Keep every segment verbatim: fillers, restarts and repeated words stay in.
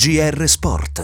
G R Sport.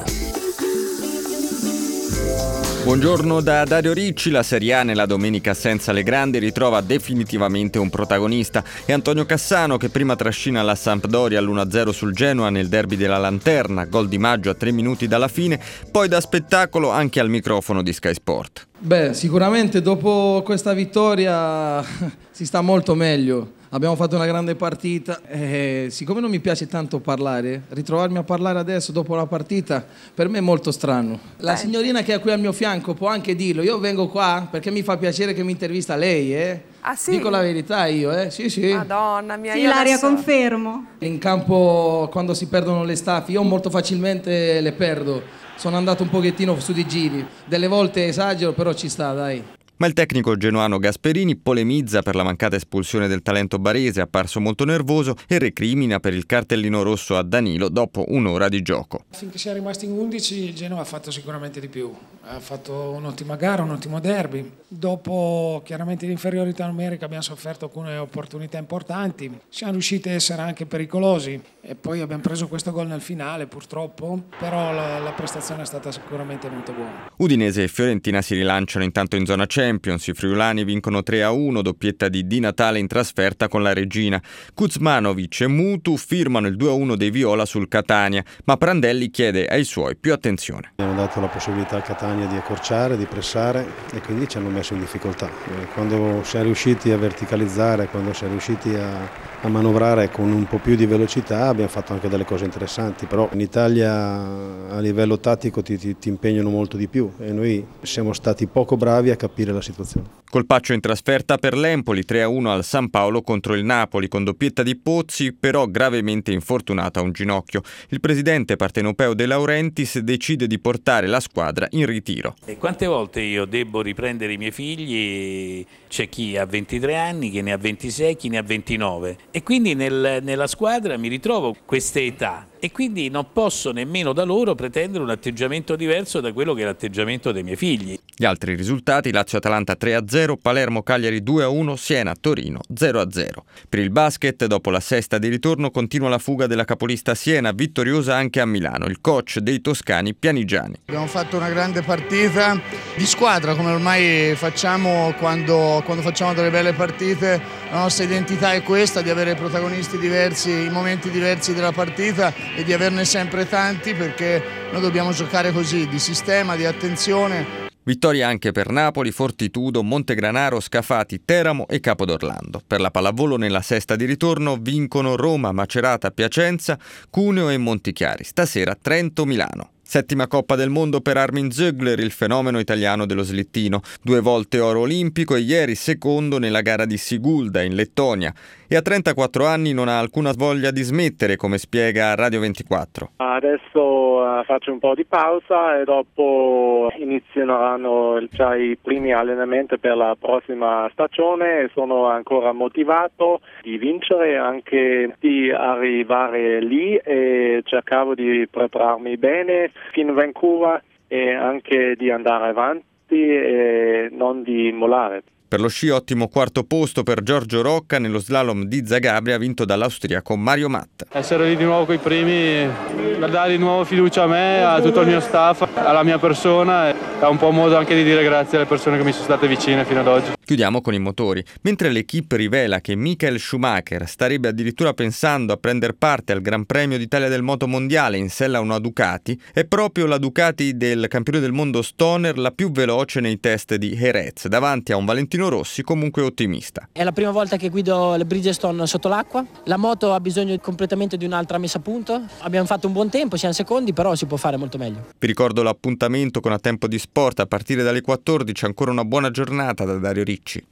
Buongiorno da Dario Ricci. La Serie A nella domenica senza le grandi ritrova definitivamente un protagonista. È Antonio Cassano che prima trascina la Sampdoria all'uno a zero sul Genoa nel derby della Lanterna, gol di Maggio a tre minuti dalla fine, poi da spettacolo anche al microfono di Sky Sport. Beh, sicuramente dopo questa vittoria si sta molto meglio. Abbiamo fatto una grande partita e siccome non mi piace tanto parlare, ritrovarmi a parlare adesso dopo la partita per me è molto strano. La signorina che è qui al mio fianco può anche dirlo, io vengo qua perché mi fa piacere che mi intervista lei, eh? Ah sì? Dico la verità io, eh? Sì, sì. Madonna mia, Sì, io Ilaria, adesso... confermo. In campo quando si perdono le staffe, io molto facilmente le perdo. Sono andato un pochettino su di giri. Delle volte esagero, però ci sta, dai. Ma il tecnico genuano Gasperini polemizza per la mancata espulsione del talento barese, apparso molto nervoso, e recrimina per il cartellino rosso a Danilo dopo un'ora di gioco. Finché si è rimasti in undici il Genoa ha fatto sicuramente di più, ha fatto un'ottima gara, un ottimo derby. Dopo chiaramente l'inferiorità numerica abbiamo sofferto alcune opportunità importanti, siamo riusciti a essere anche pericolosi e poi abbiamo preso questo gol nel finale purtroppo, però la, la prestazione è stata sicuramente molto buona. Udinese e Fiorentina si rilanciano intanto in zona Champions, i friulani vincono tre a uno, doppietta di Di Natale in trasferta con la Regina. Kuzmanovic e Mutu firmano il due a uno dei Viola sul Catania, ma Prandelli chiede ai suoi più attenzione. Abbiamo dato la possibilità al Catania di accorciare, di pressare e quindi ci hanno messo in difficoltà. Quando siamo riusciti a verticalizzare, quando siamo riusciti a, a manovrare con un po' più di velocità abbiamo fatto anche delle cose interessanti, però in Italia a livello tattico ti, ti, ti impegnano molto di più e noi siamo stati poco bravi a capire la situazione. Colpaccio in trasferta per l'Empoli, tre a uno al San Paolo contro il Napoli con doppietta di Pozzi, però gravemente infortunato a un ginocchio. Il presidente partenopeo De Laurentiis decide di portare la squadra in ritiro. E quante volte io devo riprendere i miei figli? C'è chi ha ventitré anni, chi ne ha ventisei, chi ne ha ventinove e quindi nel, nella squadra mi ritrovo queste età e quindi non posso nemmeno da loro pretendere un atteggiamento diverso da quello che è l'atteggiamento dei miei figli. Gli altri risultati: Lazio-Atalanta tre a zero, Palermo-Cagliari due a uno, Siena-Torino zero a zero. Per il basket, dopo la sesta di ritorno, continua la fuga della capolista Siena, vittoriosa anche a Milano. Il coach dei toscani Pianigiani. Abbiamo fatto una grande partita di squadra, come ormai facciamo quando, quando facciamo delle belle partite. La nostra identità è questa, di avere protagonisti diversi in momenti diversi della partita e di averne sempre tanti, perché noi dobbiamo giocare così, di sistema, di attenzione. Vittoria anche per Napoli, Fortitudo, Montegranaro, Scafati, Teramo e Capodorlando. Per la pallavolo nella sesta di ritorno vincono Roma, Macerata, Piacenza, Cuneo e Montichiari. Stasera Trento-Milano. Settima Coppa del Mondo per Armin Zögler, il fenomeno italiano dello slittino. Due volte oro olimpico e ieri secondo nella gara di Sigulda in Lettonia. E a trentaquattro anni non ha alcuna voglia di smettere, come spiega a Radio ventiquattro. Adesso uh, faccio un po' di pausa e dopo inizieranno già i primi allenamenti per la prossima stagione e sono ancora motivato di vincere, anche di arrivare lì, e cercavo di prepararmi bene fino a Vancouver e anche di andare avanti e non di mollare. Per lo sci ottimo quarto posto per Giorgio Rocca nello slalom di Zagabria vinto dall'austriaco Mario Matt. Essere lì di nuovo con i primi, dare di nuovo fiducia a me, a tutto il mio staff, alla mia persona, è un po' un modo anche di dire grazie alle persone che mi sono state vicine fino ad oggi. Chiudiamo con i motori. Mentre l'equipe rivela che Michael Schumacher starebbe addirittura pensando a prendere parte al Gran Premio d'Italia del Moto Mondiale in sella a una Ducati, è proprio la Ducati del campione del mondo Stoner la più veloce nei test di Jerez, davanti a un Valentino Rossi comunque ottimista. È la prima volta che guido le Bridgestone sotto l'acqua, la moto ha bisogno completamente di un'altra messa a punto, abbiamo fatto un buon tempo, siamo secondi, però si può fare molto meglio. Vi ricordo l'appuntamento con A Tempo di Sport a partire dalle quattordici, ancora una buona giornata da Dario Ricci.